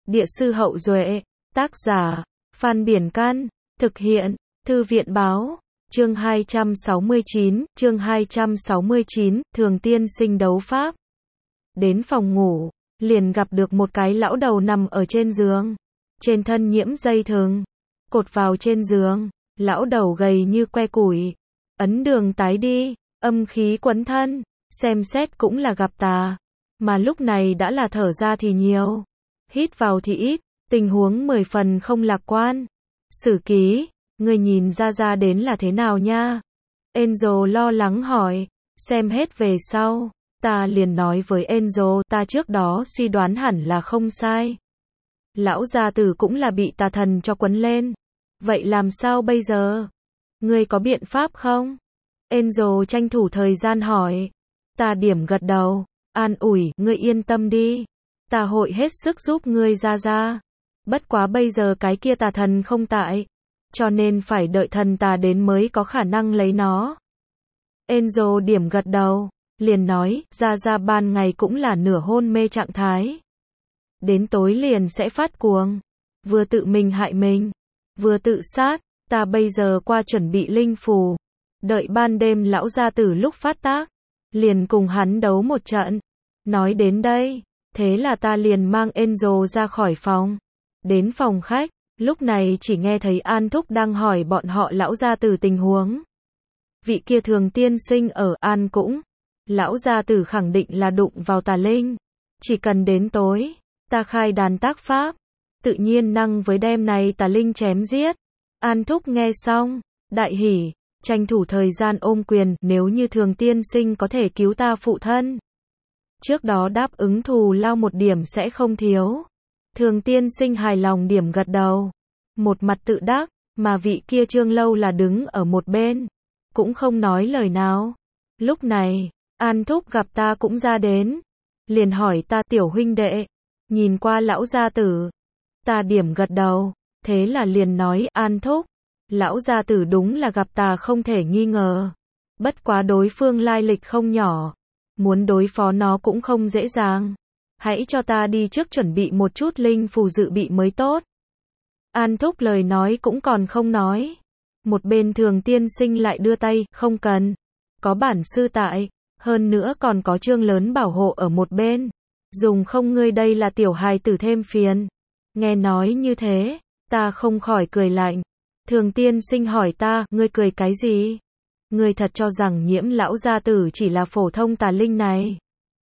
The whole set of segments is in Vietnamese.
Địa sư Hậu Duệ, tác giả, Phan Biển Căn, thực hiện, Thư viện Báo, chương 269, Thường Tiên Sinh đấu pháp. Đến phòng ngủ, liền gặp được một cái lão đầu nằm ở trên giường, trên thân nhiễm dây thừng, cột vào trên giường, lão đầu gầy như que củi, ấn đường tái đi, âm khí quấn thân, xem xét cũng là gặp tà, mà lúc này đã là thở ra thì nhiều, hít vào thì ít, tình huống 10 phần không lạc quan. Sử ký, người nhìn ra đến là thế nào nha? Enzo lo lắng hỏi, xem hết về sau, ta liền nói với Enzo, ta trước đó suy đoán hẳn là không sai. Lão gia tử cũng là bị tà thần cho quấn lên. Vậy làm sao bây giờ? Ngươi có biện pháp không? Enzo tranh thủ thời gian hỏi. Ta điểm gật đầu, an ủi, ngươi yên tâm đi. Ta hội hết sức giúp ngươi ra. Bất quá bây giờ cái kia tà thần không tại, cho nên phải đợi thần tà đến mới có khả năng lấy nó. Enzo điểm gật đầu, liền nói, ra ban ngày cũng là nửa hôn mê trạng thái. Đến tối liền sẽ phát cuồng, vừa tự mình hại mình, vừa tự sát, ta bây giờ qua chuẩn bị linh phù, đợi ban đêm lão gia tử lúc phát tác, liền cùng hắn đấu một trận. Nói đến đây, thế là ta liền mang Enzo ra khỏi phòng, đến phòng khách, lúc này chỉ nghe thấy An Thúc đang hỏi bọn họ lão gia tử tình huống. Vị kia Thường tiên sinh ở An cũng, lão gia tử khẳng định là đụng vào tà linh, chỉ cần đến tối, ta khai đàn tác pháp, tự nhiên năng với đem này tà linh chém giết. An Thúc nghe xong, đại hỉ, tranh thủ thời gian ôm quyền, nếu như Thường tiên sinh có thể cứu ta phụ thân, trước đó đáp ứng thù lao một điểm sẽ không thiếu. Thường tiên sinh hài lòng điểm gật đầu, một mặt tự đắc, mà vị kia Trương Lâu là đứng ở một bên, cũng không nói lời nào. Lúc này, An Thúc gặp ta cũng ra đến, liền hỏi ta, tiểu huynh đệ, nhìn qua lão gia tử. Ta điểm gật đầu, thế là liền nói, An Thúc, lão gia tử đúng là gặp ta không thể nghi ngờ. Bất quá đối phương lai lịch không nhỏ, muốn đối phó nó cũng không dễ dàng. Hãy cho ta đi trước chuẩn bị một chút linh phù dự bị mới tốt. An Thúc lời nói cũng còn không nói. Một bên Thường tiên sinh lại đưa tay, không cần. Có bản sư tại, hơn nữa còn có Trương lớn bảo hộ ở một bên. Dùng không, ngươi đây là tiểu hài tử thêm phiền. Nghe nói như thế, ta không khỏi cười lạnh. Thường tiên sinh hỏi ta, ngươi cười cái gì? Ngươi thật cho rằng nhiễm lão gia tử chỉ là phổ thông tà linh này?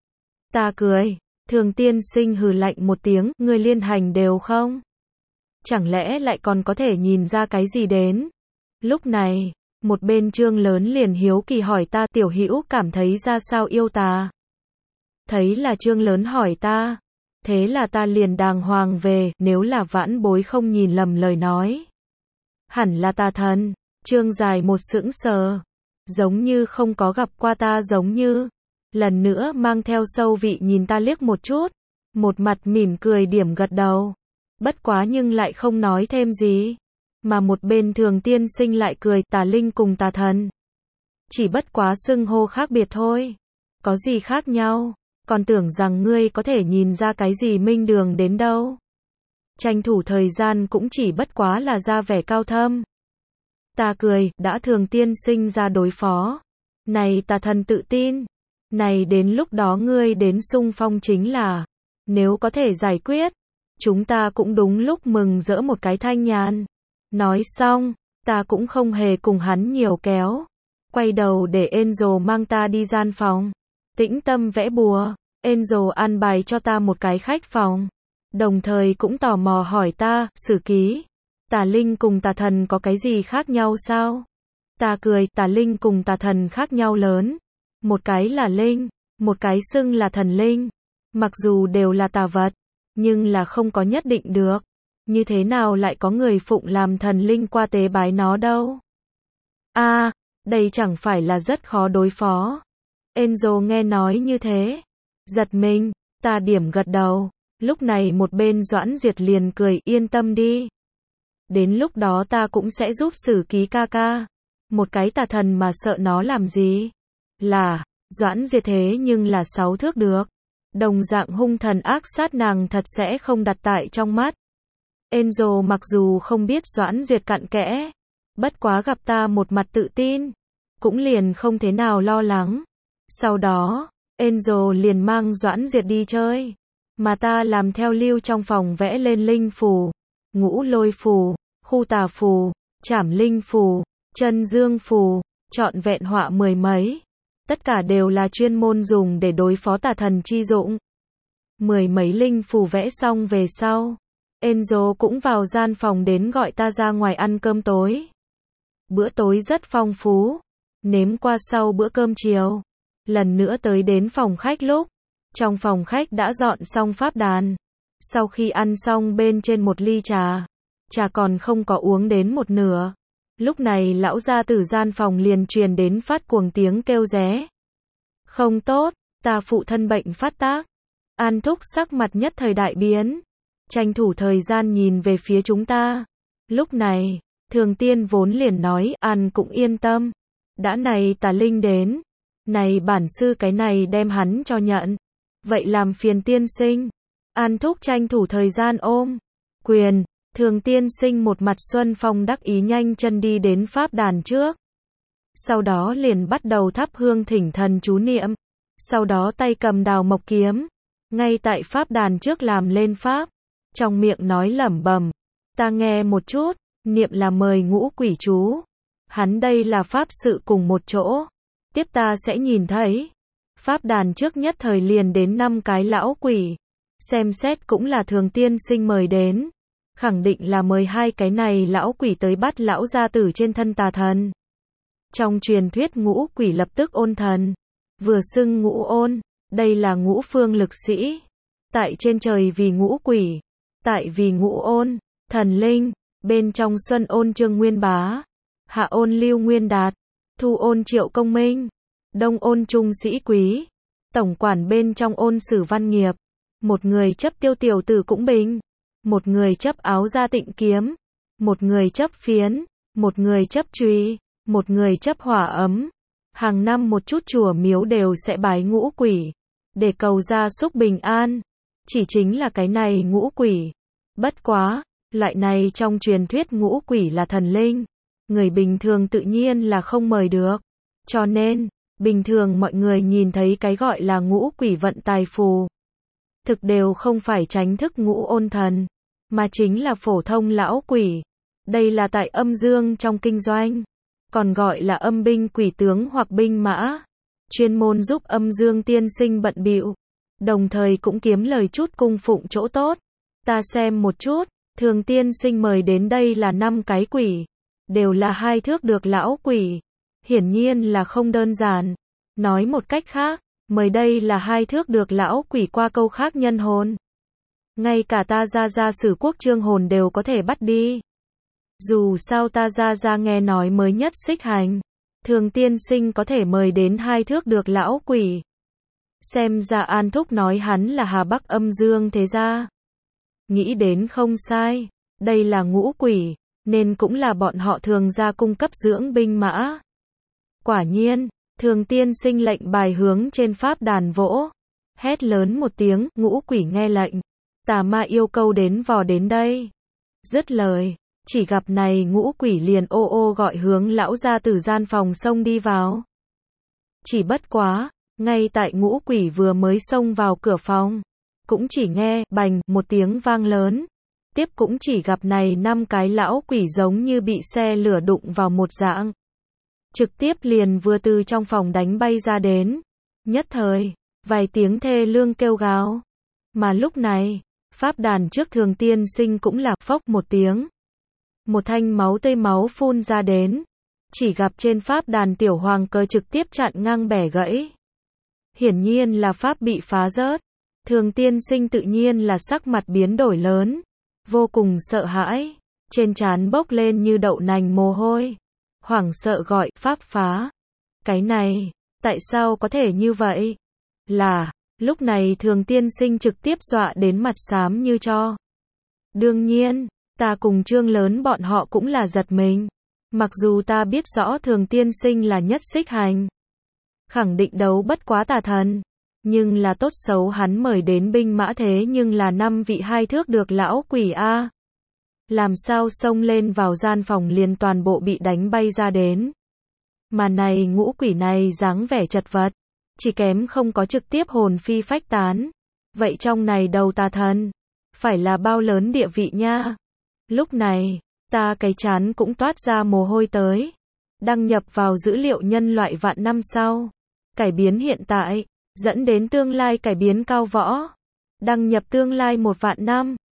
Ta cười. Thường tiên sinh hừ lạnh một tiếng, ngươi liên hành đều không? Chẳng lẽ lại còn có thể nhìn ra cái gì đến? Lúc này, một bên Trương lớn liền hiếu kỳ hỏi ta, tiểu hữu cảm thấy ra sao yêu tà? Thấy là Trương lớn hỏi ta, thế là ta liền đàng hoàng về, nếu là vãn bối không nhìn lầm lời nói, hẳn là tà thần. Trương dài một sững sờ, giống như không có gặp qua ta giống như. Lần nữa mang theo sâu vị nhìn ta liếc một chút, một mặt mỉm cười điểm gật đầu. Bất quá nhưng lại không nói thêm gì. Mà một bên Thường tiên sinh lại cười, tà linh cùng tà thần, chỉ bất quá xưng hô khác biệt thôi. Có gì khác nhau, còn tưởng rằng ngươi có thể nhìn ra cái gì minh đường đến đâu. Tranh thủ thời gian cũng chỉ bất quá là ra vẻ cao thâm. Ta cười, đã Thường tiên sinh ra đối phó, này tà thần tự tin. Này đến lúc đó ngươi đến xung phong chính là, nếu có thể giải quyết, chúng ta cũng đúng lúc mừng rỡ một cái thanh nhàn. Nói xong, ta cũng không hề cùng hắn nhiều kéo, quay đầu để Enzo mang ta đi gian phòng, tĩnh tâm vẽ bùa. Enzo an bài cho ta một cái khách phòng, đồng thời cũng tò mò hỏi ta, sử ký, tà linh cùng tà thần có cái gì khác nhau sao? Ta cười, tà linh cùng tà thần khác nhau lớn. Một cái là linh, một cái xưng là thần linh. Mặc dù đều là tà vật, nhưng là không có nhất định được. Như thế nào lại có người phụng làm thần linh qua tế bái nó đâu? Đây chẳng phải là rất khó đối phó. Enzo nghe nói như thế, giật mình, ta điểm gật đầu. Lúc này một bên Doãn Duyệt liền cười, yên tâm đi. Đến lúc đó ta cũng sẽ giúp sử ký ca ca. Một cái tà thần mà sợ nó làm gì? Là, Doãn Duyệt thế nhưng là 6 thước được. Đồng dạng hung thần ác sát nàng thật sẽ không đặt tại trong mắt. Angel mặc dù không biết Doãn Duyệt cặn kẽ, bất quá gặp ta một mặt tự tin, cũng liền không thế nào lo lắng. Sau đó, Angel liền mang Doãn Duyệt đi chơi, mà ta làm theo lưu trong phòng vẽ lên linh phù, ngũ lôi phù, khu tà phù, trảm linh phù, chân dương phù, trọn vẹn họa mười mấy. Tất cả đều là chuyên môn dùng để đối phó tà thần chi dụng. Mười mấy linh phù vẽ xong về sau, Angel cũng vào gian phòng đến gọi ta ra ngoài ăn cơm tối. Bữa tối rất phong phú, nếm qua sau bữa cơm chiều. Lần nữa tới đến phòng khách lúc, trong phòng khách đã dọn xong pháp đàn. Sau khi ăn xong bên trên một ly trà, trà còn không có uống đến một nửa. Lúc này lão gia tử gian phòng liền truyền đến phát cuồng tiếng kêu ré. Không tốt, ta phụ thân bệnh phát tác. An Thúc sắc mặt nhất thời đại biến, tranh thủ thời gian nhìn về phía chúng ta. Lúc này, Thường Tiên vốn liền nói, An cũng yên tâm. Đã này tà linh đến, này bản sư cái này đem hắn cho nhận. Vậy làm phiền tiên sinh. An Thúc tranh thủ thời gian ôm quyền. Thường tiên sinh một mặt xuân phong đắc ý nhanh chân đi đến pháp đàn trước. Sau đó liền bắt đầu thắp hương thỉnh thần chú niệm. Sau đó tay cầm đào mộc kiếm, ngay tại pháp đàn trước làm lên pháp. Trong miệng nói lẩm bẩm. Ta nghe một chút, niệm là mời ngũ quỷ chú. Hắn đây là pháp sự cùng một chỗ. Tiếp ta sẽ nhìn thấy. Pháp đàn trước nhất thời liền đến 5 cái lão quỷ. Xem xét cũng là thường tiên sinh mời đến. Khẳng định là mời 2 cái này lão quỷ tới bắt lão gia tử trên thân tà thần. Trong truyền thuyết ngũ quỷ lập tức ôn thần. Vừa xưng ngũ ôn, đây là ngũ phương lực sĩ. Tại trên trời vì ngũ quỷ, tại vì ngũ ôn, thần linh, bên trong xuân ôn Trương Nguyên Bá, hạ ôn Lưu Nguyên Đạt, thu ôn Triệu Công Minh, đông ôn Trung Sĩ Quý, tổng quản bên trong ôn Sử Văn Nghiệp. Một người chấp Tiêu Tiểu Tử cũng bình, một người chấp Áo Gia Tịnh Kiếm, một người chấp Phiến, một người chấp Chùy, một người chấp Hỏa Ấm. Hàng năm một chút chùa miếu đều sẽ bái ngũ quỷ, để cầu gia súc bình an. Chỉ chính là cái này ngũ quỷ. Bất quá, loại này trong truyền thuyết ngũ quỷ là thần linh. Người bình thường tự nhiên là không mời được. Cho nên, bình thường mọi người nhìn thấy cái gọi là ngũ quỷ vận tài phù. Thực đều không phải tránh thức ngũ ôn thần, mà chính là phổ thông lão quỷ. Đây là tại âm dương trong kinh doanh. Còn gọi là âm binh quỷ tướng hoặc binh mã. Chuyên môn giúp âm dương tiên sinh bận bịu. Đồng thời cũng kiếm lời chút cung phụng chỗ tốt. Ta xem một chút, thường tiên sinh mời đến đây là 5 cái quỷ. Đều là 2 thước được lão quỷ. Hiển nhiên là không đơn giản. Nói một cách khác, mời đây là 2 thước được lão quỷ qua câu khác nhân hồn. Ngay cả ta gia Sử Quốc Trương hồn đều có thể bắt đi. Dù sao ta gia nghe nói mới nhất xích hành. Thường tiên sinh có thể mời đến 2 thước được lão quỷ. Xem ra An Thúc nói hắn là Hà Bắc âm dương thế gia. Nghĩ đến không sai. Đây là ngũ quỷ, nên cũng là bọn họ thường gia cung cấp dưỡng binh mã. Quả nhiên, thường tiên sinh lệnh bài hướng trên pháp đàn vỗ. Hét lớn một tiếng, ngũ quỷ nghe lệnh. Tà ma yêu cầu đến vò đến đây. Dứt lời, chỉ gặp này ngũ quỷ liền ô ô gọi hướng lão gia tử gian phòng xông đi vào. Chỉ bất quá, ngay tại ngũ quỷ vừa mới xông vào cửa phòng, cũng chỉ nghe, bành, một tiếng vang lớn. Tiếp cũng chỉ gặp này 5 cái lão quỷ giống như bị xe lửa đụng vào một dạng. Trực tiếp liền vừa từ trong phòng đánh bay ra đến. Nhất thời, vài tiếng thê lương kêu gào. Mà lúc này, pháp đàn trước thường tiên sinh cũng là phốc một tiếng. Một thanh máu tươi máu phun ra đến. Chỉ gặp trên pháp đàn tiểu hoàng cờ trực tiếp chặn ngang bẻ gãy. Hiển nhiên là pháp bị phá rớt. Thường tiên sinh tự nhiên là sắc mặt biến đổi lớn. Vô cùng sợ hãi. Trên trán bốc lên như đậu nành mồ hôi. Hoảng sợ gọi, pháp phá. Cái này, tại sao có thể như vậy? Là, lúc này thường tiên sinh trực tiếp dọa đến mặt xám như tro. Đương nhiên, ta cùng Trương lớn bọn họ cũng là giật mình. Mặc dù ta biết rõ thường tiên sinh là nhất xích hành. Khẳng định đấu bất quá tà thần. Nhưng là tốt xấu hắn mời đến binh mã thế nhưng là 5 vị 2 thước được lão quỷ a. Làm sao xông lên vào gian phòng liền toàn bộ bị đánh bay ra đến. Mà này ngũ quỷ này dáng vẻ chật vật, chỉ kém không có trực tiếp hồn phi phách tán. Vậy trong này đầu tà thần, phải là bao lớn địa vị nha. Lúc này, ta cái chán cũng toát ra mồ hôi tới. Đăng nhập vào dữ liệu nhân loại vạn năm sau. Cải biến hiện tại, dẫn đến tương lai cải biến cao võ. Đăng nhập tương lai 1 vạn năm.